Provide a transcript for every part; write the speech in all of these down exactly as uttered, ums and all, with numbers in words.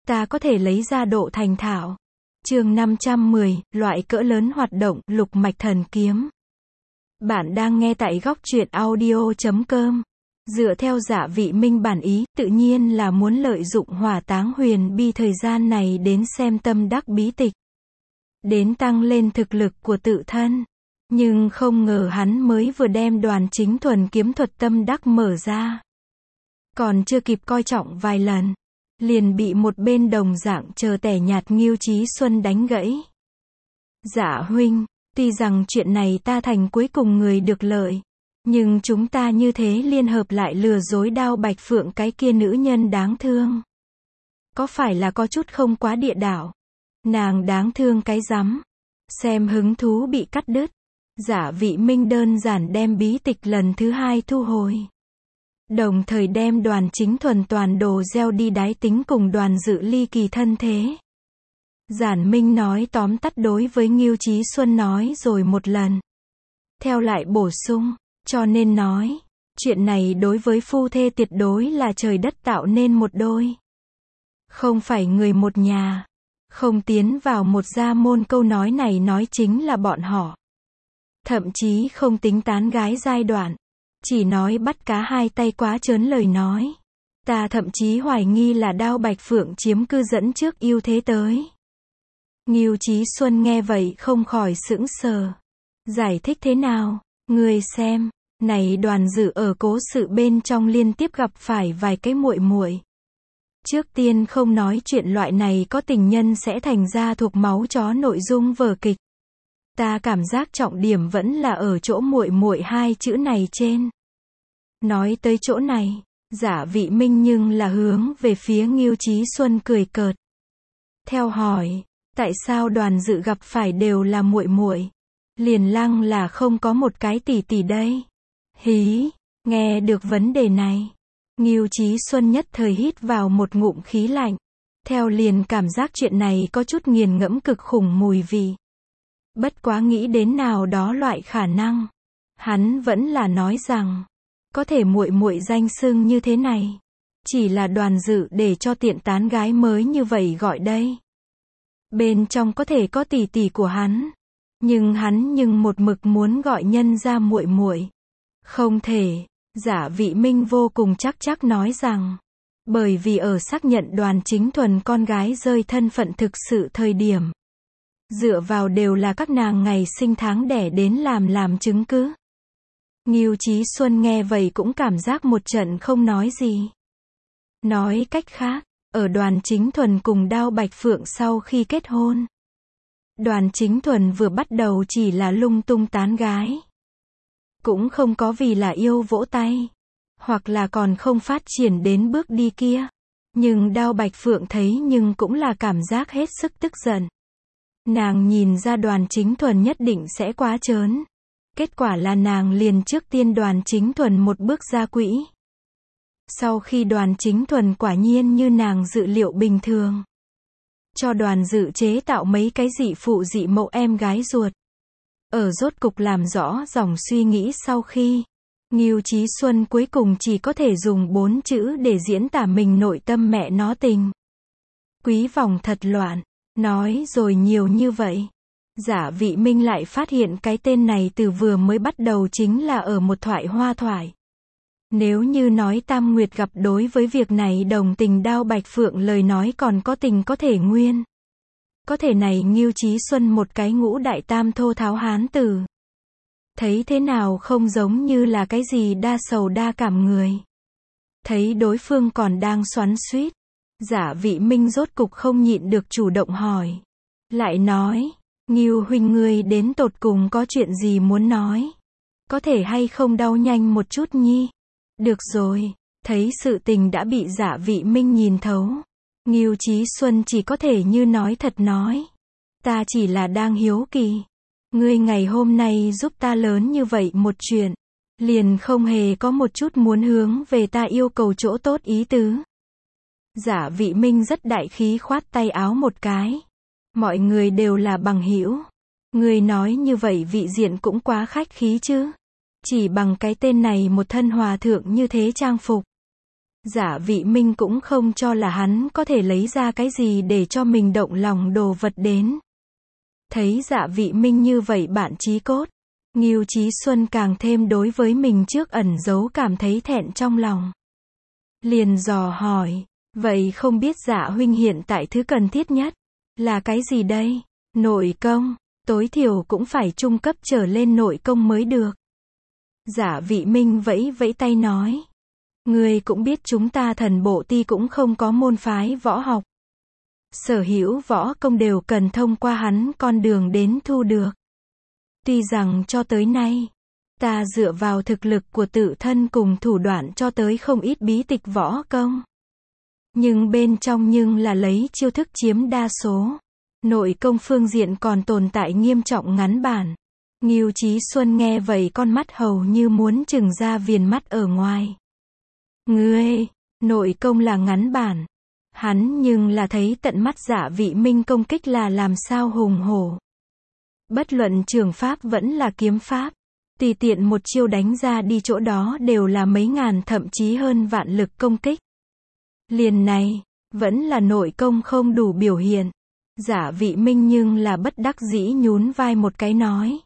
ta có thể lấy ra độ thành thạo. Chương năm trăm mười, loại cỡ lớn hoạt động, lục mạch thần kiếm. Bạn đang nghe tại góc truyện audio chấm com. Dựa theo Dạ Vị Minh bản ý, tự nhiên là muốn lợi dụng Hỏa Táng Huyền Bi thời gian này đến xem tâm đắc bí tịch, đến tăng lên thực lực của tự thân. Nhưng không ngờ hắn mới vừa đem Đoàn Chính Thuần kiếm thuật tâm đắc mở ra, còn chưa kịp coi trọng vài lần, liền bị một bên đồng dạng chờ tẻ nhạt Ngưu Chí Xuân đánh gãy. Dạ huynh, tuy rằng chuyện này ta thành cuối cùng người được lợi, nhưng chúng ta như thế liên hợp lại lừa dối Đao Bạch Phượng cái kia nữ nhân đáng thương, có phải là có chút không quá địa đạo? Nàng đáng thương cái rắm. Xem hứng thú bị cắt đứt, Dạ Vị Minh đơn giản đem bí tịch lần thứ hai thu hồi, đồng thời đem Đoàn Chính Thuần toàn đồ gieo đi đái tính cùng Đoàn Dự ly kỳ thân thế. Giản Minh nói tóm tắt đối với Ngưu Chí Xuân nói rồi một lần. Theo lại bổ sung, cho nên nói, chuyện này đối với phu thê tuyệt đối là trời đất tạo nên một đôi. Không phải người một nhà, không tiến vào một gia môn, câu nói này nói chính là bọn họ. Thậm chí không tính tán gái giai đoạn, chỉ nói bắt cá hai tay quá trớn lời nói. Ta thậm chí hoài nghi là Đao Bạch Phượng chiếm cư dẫn trước ưu thế tới. Ngưu Chí Xuân nghe vậy không khỏi sững sờ. Giải thích thế nào? Ngươi xem, này Đoàn Dự ở cố sự bên trong liên tiếp gặp phải vài cái muội muội. Trước tiên không nói chuyện loại này có tình nhân sẽ thành ra thuộc máu chó nội dung vở kịch. Ta cảm giác trọng điểm vẫn là ở chỗ muội muội hai chữ này trên. Nói tới chỗ này, Dạ Vị Minh nhưng là hướng về phía Ngưu Chí Xuân cười cợt. Theo hỏi, tại sao Đoàn Dự gặp phải đều là muội muội, liền lăng là không có một cái tỷ tỷ đây? Hí, nghe được vấn đề này, Ngưu Chí Xuân nhất thời hít vào một ngụm khí lạnh. Theo liền cảm giác chuyện này có chút nghiền ngẫm cực khủng mùi vị. Bất quá nghĩ đến nào đó loại khả năng, hắn vẫn là nói rằng, có thể muội muội danh xưng như thế này, chỉ là Đoàn Dự để cho tiện tán gái mới như vậy gọi đây. Bên trong có thể có tỷ tỷ của hắn, nhưng hắn nhưng một mực muốn gọi nhân ra muội muội. Không thể. Dạ Vị Minh vô cùng chắc chắc nói rằng, bởi vì ở xác nhận Đoàn Chính Thuần con gái rơi thân phận thực sự thời điểm, dựa vào đều là các nàng ngày sinh tháng đẻ đến làm làm chứng cứ. Ngưu Chí Xuân nghe vậy cũng cảm giác một trận không nói gì. Nói cách khác, ở Đoàn Chính Thuần cùng Đao Bạch Phượng sau khi kết hôn, Đoàn Chính Thuần vừa bắt đầu chỉ là lung tung tán gái, cũng không có vì là yêu vỗ tay, hoặc là còn không phát triển đến bước đi kia. Nhưng Đao Bạch Phượng thấy nhưng cũng là cảm giác hết sức tức giận. Nàng nhìn ra Đoàn Chính Thuần nhất định sẽ quá trớn. Kết quả là nàng liền trước tiên Đoàn Chính Thuần một bước ra quỹ. Sau khi Đoàn Chính Thuần quả nhiên như nàng dự liệu bình thường, cho Đoàn Dự chế tạo mấy cái dị phụ dị mẫu em gái ruột. Ở rốt cục làm rõ dòng suy nghĩ sau khi, Ngưu Chí Xuân cuối cùng chỉ có thể dùng bốn chữ để diễn tả mình nội tâm mẹ nó tình. Quý vòng thật loạn. Nói rồi nhiều như vậy, Dạ Vị Minh lại phát hiện cái tên này từ vừa mới bắt đầu chính là ở một thoại hoa thoại. Nếu như nói Tam Nguyệt gặp đối với việc này đồng tình Đao Bạch Phượng lời nói còn có tình có thể nguyên. Có thể này Ngưu Chí Xuân một cái ngũ đại tam thô tháo hán tử. Thấy thế nào không giống như là cái gì đa sầu đa cảm người. Thấy đối phương còn đang xoắn xuýt, Dạ Vị Minh rốt cục không nhịn được chủ động hỏi. Lại nói, Ngưu huynh ngươi đến tột cùng có chuyện gì muốn nói? Có thể hay không đau nhanh một chút nhi? Được rồi, thấy sự tình đã bị Dạ Vị Minh nhìn thấu, Ngưu Chí Xuân chỉ có thể như nói thật nói. Ta chỉ là đang hiếu kỳ. Ngươi ngày hôm nay giúp ta lớn như vậy một chuyện, liền không hề có một chút muốn hướng về ta yêu cầu chỗ tốt ý tứ. Dạ Vị Minh rất đại khí khoát tay áo một cái. Mọi người đều là bằng hữu. Ngươi nói như vậy vị diện cũng quá khách khí chứ. Chỉ bằng cái tên này một thân hòa thượng như thế trang phục, Giả Vị Minh cũng không cho là hắn có thể lấy ra cái gì để cho mình động lòng đồ vật đến. Thấy Dạ Vị Minh như vậy bạn chí cốt, Ngưu Chí Xuân càng thêm đối với mình trước ẩn giấu cảm thấy thẹn trong lòng. Liền dò hỏi, vậy không biết Dạ huynh hiện tại thứ cần thiết nhất là cái gì đây? Nội công, tối thiểu cũng phải trung cấp trở lên nội công mới được. Dạ Vị Minh vẫy vẫy tay nói, ngươi cũng biết chúng ta Thần Bộ Ti cũng không có môn phái võ học. Sở hữu võ công đều cần thông qua hắn con đường đến thu được. Tuy rằng cho tới nay, ta dựa vào thực lực của tự thân cùng thủ đoạn cho tới không ít bí tịch võ công. Nhưng bên trong nhưng là lấy chiêu thức chiếm đa số. Nội công phương diện còn tồn tại nghiêm trọng ngắn bản. Ngưu Chí Xuân nghe vậy con mắt hầu như muốn trừng ra viền mắt ở ngoài. Ngươi, nội công là ngắn bản. Hắn nhưng là thấy tận mắt Dạ Vị Minh công kích là làm sao hùng hổ. Bất luận trường pháp vẫn là kiếm pháp, tùy tiện một chiêu đánh ra đi chỗ đó đều là mấy ngàn thậm chí hơn vạn lực công kích. Liền này, vẫn là nội công không đủ biểu hiện. Dạ Vị Minh nhưng là bất đắc dĩ nhún vai một cái nói.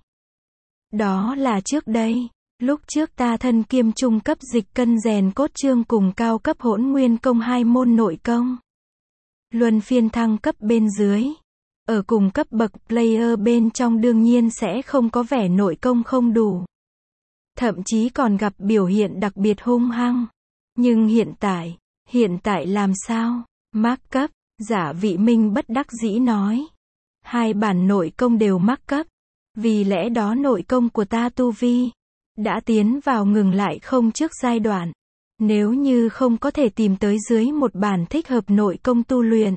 Đó là trước đây, lúc trước ta thân kiêm trung cấp dịch cân rèn cốt chương cùng cao cấp hỗn nguyên công hai môn nội công. Luân phiên thăng cấp bên dưới. Ở cùng cấp bậc player bên trong đương nhiên sẽ không có vẻ nội công không đủ. Thậm chí còn gặp biểu hiện đặc biệt hung hăng. Nhưng hiện tại, hiện tại làm sao? Mắc cấp, Giả Vị Minh bất đắc dĩ nói. Hai bản nội công đều mắc cấp. Vì lẽ đó nội công của ta tu vi đã tiến vào ngừng lại không trước giai đoạn. Nếu như không có thể tìm tới dưới một bản thích hợp nội công tu luyện,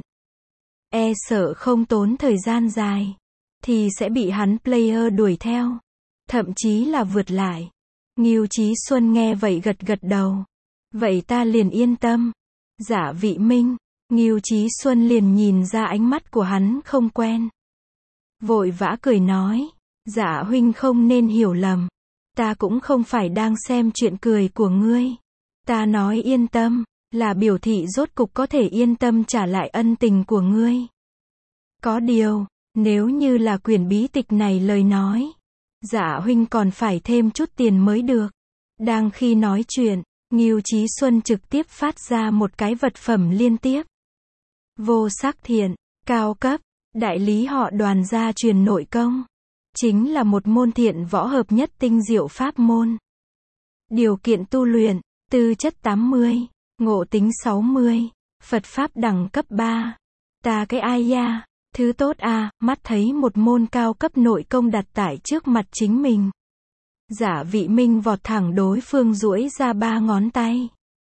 e sợ không tốn thời gian dài, thì sẽ bị hắn player đuổi theo. Thậm chí là vượt lại. Ngưu Chí Xuân nghe vậy gật gật đầu. Vậy ta liền yên tâm. Giả Vị Minh, Ngưu Chí Xuân liền nhìn ra ánh mắt của hắn không quen. Vội vã cười nói, Dạ huynh không nên hiểu lầm. Ta cũng không phải đang xem chuyện cười của ngươi. Ta nói yên tâm, là biểu thị rốt cục có thể yên tâm trả lại ân tình của ngươi. Có điều, nếu như là quyển bí tịch này lời nói, Dạ huynh còn phải thêm chút tiền mới được. Đang khi nói chuyện, Ngưu Chí Xuân trực tiếp phát ra một cái vật phẩm liên tiếp. Vô Sắc Thiện, cao cấp, đại lý họ Đoàn gia truyền nội công. Chính là một môn thiện võ hợp nhất tinh diệu pháp môn. Điều kiện tu luyện, tư chất tám mươi, ngộ tính sáu mươi, Phật pháp đẳng cấp ba. Ta cái ai ya, thứ tốt à, mắt thấy một môn cao cấp nội công đặt tại trước mặt chính mình. Giả Vị Minh vọt thẳng đối phương duỗi ra ba ngón tay.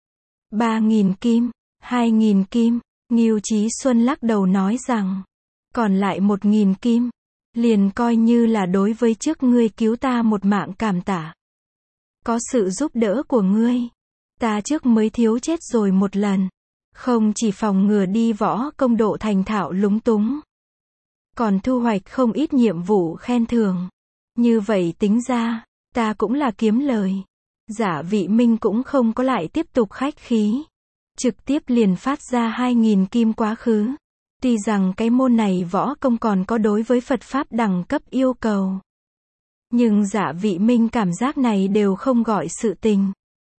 Ba nghìn kim, hai nghìn kim, Ngưu Chí Xuân lắc đầu nói rằng, còn lại một nghìn kim, liền coi như là đối với trước ngươi cứu ta một mạng cảm tạ. Có sự giúp đỡ của ngươi, ta trước mới thiếu chết rồi một lần. Không chỉ phòng ngừa đi võ công độ thành thạo lúng túng, còn thu hoạch không ít nhiệm vụ khen thưởng. Như vậy tính ra, ta cũng là kiếm lời. Giả Vị Minh cũng không có lại tiếp tục khách khí. Trực tiếp liền phát ra hai nghìn kim quá khứ. Tuy rằng cái môn này võ công còn có đối với Phật Pháp đẳng cấp yêu cầu. Nhưng Giả Vị Minh cảm giác này đều không gọi sự tình.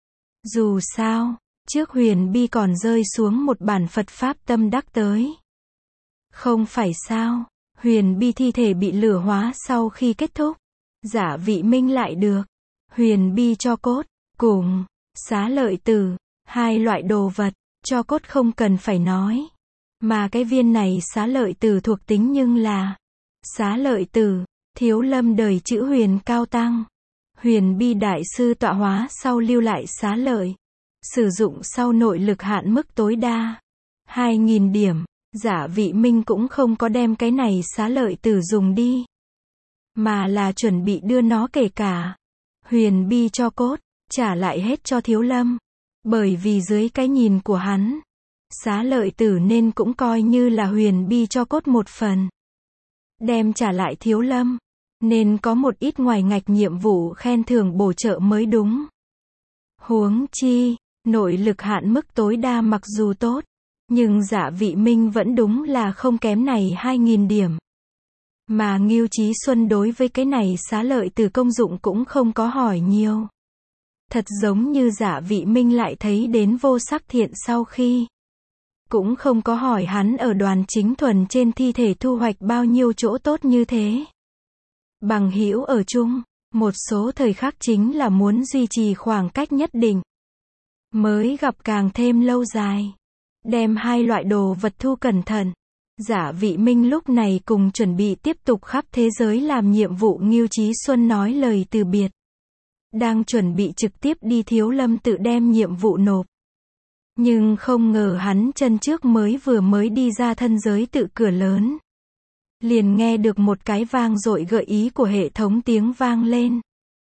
Dù sao, trước Huyền Bi còn rơi xuống một bản Phật Pháp tâm đắc tới. Không phải sao, Huyền Bi thi thể bị lửa hóa sau khi kết thúc. Giả Vị Minh lại được Huyền Bi cho cốt, cùng xá lợi tử, hai loại đồ vật. Cho cốt không cần phải nói. Mà cái viên này xá lợi tử thuộc tính nhưng là xá lợi tử, Thiếu Lâm đời chữ Huyền cao tăng. Huyền Bi đại sư tọa hóa sau lưu lại xá lợi. Sử dụng sau nội lực hạn mức tối đa hai nghìn điểm. Giả Vị Minh cũng không có đem cái này xá lợi tử dùng đi, mà là chuẩn bị đưa nó kể cả Huyền Bi cho cốt, trả lại hết cho Thiếu Lâm. Bởi vì dưới cái nhìn của hắn, xá lợi tử nên cũng coi như là Huyền Bi cho cốt một phần. Đem trả lại Thiếu Lâm, nên có một ít ngoài ngạch nhiệm vụ khen thưởng bổ trợ mới đúng. Huống chi, Nội lực hạn mức tối đa mặc dù tốt, nhưng Dạ Vị Minh vẫn đúng là không kém này hai nghìn điểm. Mà Ngưu Chí Xuân đối với cái này xá lợi từ công dụng cũng không có hỏi nhiều. Thật giống như Dạ Vị Minh lại thấy đến Vô Sắc Thiện sau khi, cũng không có hỏi hắn ở Đoàn Chính Thuần trên thi thể thu hoạch bao nhiêu chỗ tốt như thế. Bằng hữu ở chung, một số thời khắc chính là muốn duy trì khoảng cách nhất định, mới gặp càng thêm lâu dài. Đem hai loại đồ vật thu cẩn thận. Dạ Vị Minh lúc này cùng chuẩn bị tiếp tục khắp thế giới làm nhiệm vụ Ngưu Chí Xuân nói lời từ biệt. Đang chuẩn bị trực tiếp đi Thiếu Lâm tự đem nhiệm vụ nộp. Nhưng không ngờ hắn chân trước mới vừa mới đi ra thân giới tự cửa lớn, liền nghe được một cái vang dội gợi ý của hệ thống tiếng vang lên.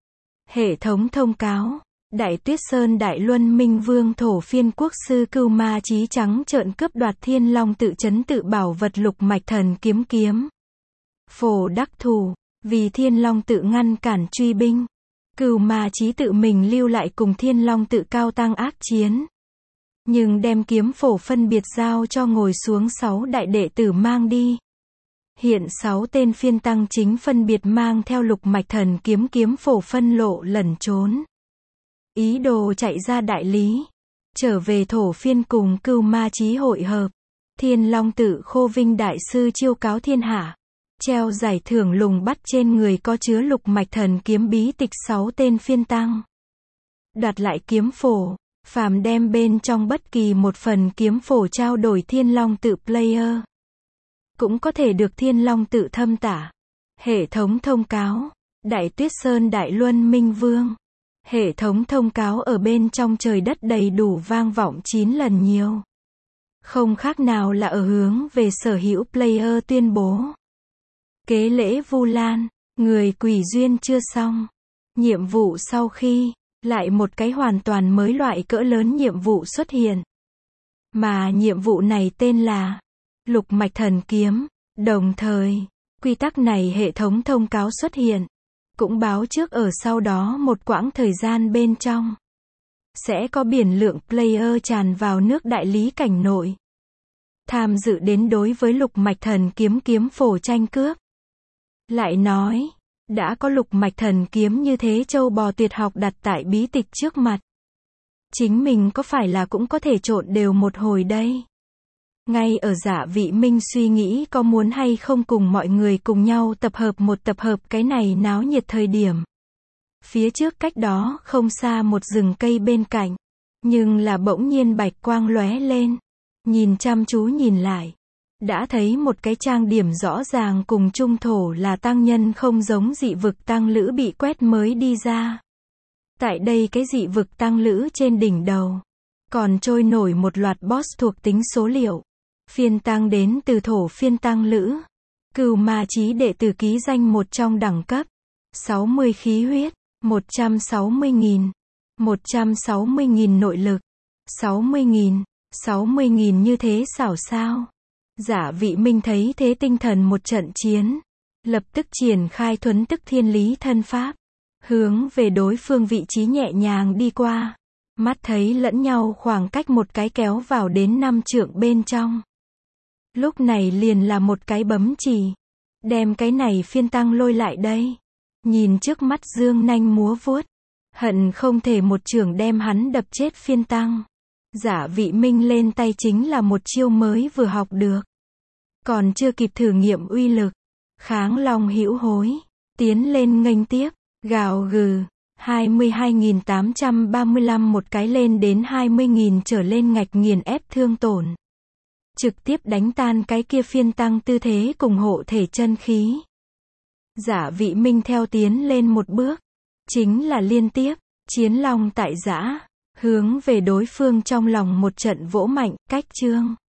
Hệ thống thông cáo, Đại Tuyết Sơn Đại Luân Minh Vương Thổ Phiên Quốc sư Cưu Ma Chí trắng trợn cướp đoạt Thiên Long tự trấn tự bảo vật Lục Mạch Thần kiếm kiếm. Phổ đắc thủ, vì Thiên Long tự ngăn cản truy binh, Cưu Ma Chí tự mình lưu lại cùng Thiên Long tự cao tăng ác chiến. Nhưng đem kiếm phổ phân biệt giao cho ngồi xuống sáu đại đệ tử mang đi. Hiện sáu tên phiên tăng chính phân biệt mang theo Lục Mạch Thần kiếm kiếm phổ phân lộ lẩn trốn. Ý đồ chạy ra đại lý, trở về Thổ Phiên cùng Cưu Ma Chí hội hợp. Thiên Long tự Khô Vinh đại sư chiêu cáo thiên hạ, treo giải thưởng lùng bắt trên người có chứa Lục Mạch Thần kiếm bí tịch sáu tên phiên tăng. Đoạt lại kiếm phổ, phàm đem bên trong bất kỳ một phần kiếm phổ trao đổi Thiên Long tự player, cũng có thể được Thiên Long tự thâm tả. Hệ thống thông cáo, Đại Tuyết Sơn Đại Luân Minh Vương. Hệ thống thông cáo ở bên trong trời đất đầy đủ vang vọng chín lần nhiều. Không khác nào là ở hướng về sở hữu player tuyên bố. Kế lễ Vu Lan, người quỷ duyên chưa xong. Nhiệm vụ sau khi, lại một cái hoàn toàn mới loại cỡ lớn nhiệm vụ xuất hiện. Mà nhiệm vụ này tên là Lục Mạch Thần kiếm. Đồng thời, quy tắc này hệ thống thông cáo xuất hiện, cũng báo trước ở sau đó một quãng thời gian bên trong, sẽ có biển lượng player tràn vào nước đại lý cảnh nội, tham dự đến đối với Lục Mạch Thần kiếm kiếm phổ tranh cướp. Lại nói, đã có Lục Mạch Thần kiếm như thế châu bò tuyệt học đặt tại bí tịch trước mặt, chính mình có phải là cũng có thể trộn đều một hồi đây. Ngay ở Dạ Vị Minh suy nghĩ có muốn hay không cùng mọi người cùng nhau tập hợp một tập hợp cái này náo nhiệt thời điểm. Phía trước cách đó không xa một rừng cây bên cạnh, nhưng là bỗng nhiên bạch quang lóe lên. Nhìn chăm chú nhìn lại, đã thấy một cái trang điểm rõ ràng cùng trung thổ là tăng nhân không giống dị vực tăng lữ bị quét mới đi ra. Tại đây cái dị vực tăng lữ trên đỉnh đầu, còn trôi nổi một loạt boss thuộc tính số liệu. Phiên tăng đến từ Thổ Phiên tăng lữ, Cưu Ma Chí đệ tử ký danh một trong đẳng cấp, sáu mươi khí huyết, một trăm sáu mươi nghìn, một trăm sáu mươi nghìn nội lực, sáu mươi nghìn, sáu mươi nghìn như thế xảo sao. Dạ Vị Minh thấy thế tinh thần một trận chiến, lập tức triển khai thuấn tức thiên lý thân pháp, hướng về đối phương vị trí nhẹ nhàng đi qua, mắt thấy lẫn nhau khoảng cách một cái kéo vào đến năm trượng bên trong. Lúc này liền là một cái bấm chỉ, đem cái này phiên tăng lôi lại đây. Nhìn trước mắt dương nanh múa vuốt, hận không thể một chưởng đem hắn đập chết phiên tăng. Dạ Vị Minh lên tay chính là một chiêu mới vừa học được, còn chưa kịp thử nghiệm uy lực, Kháng Long hữu hối, tiến lên nghênh tiếp, gào gừ, hai mươi hai nghìn tám trăm ba mươi lăm một cái lên đến hai mươi nghìn trở lên ngạch nghiền ép thương tổn. Trực tiếp đánh tan cái kia phiên tăng tư thế cùng hộ thể chân khí. Dạ Vị Minh theo tiến lên một bước, chính là liên tiếp, chiến long tại giã, hướng về đối phương trong lòng một trận vỗ mạnh, cách chương.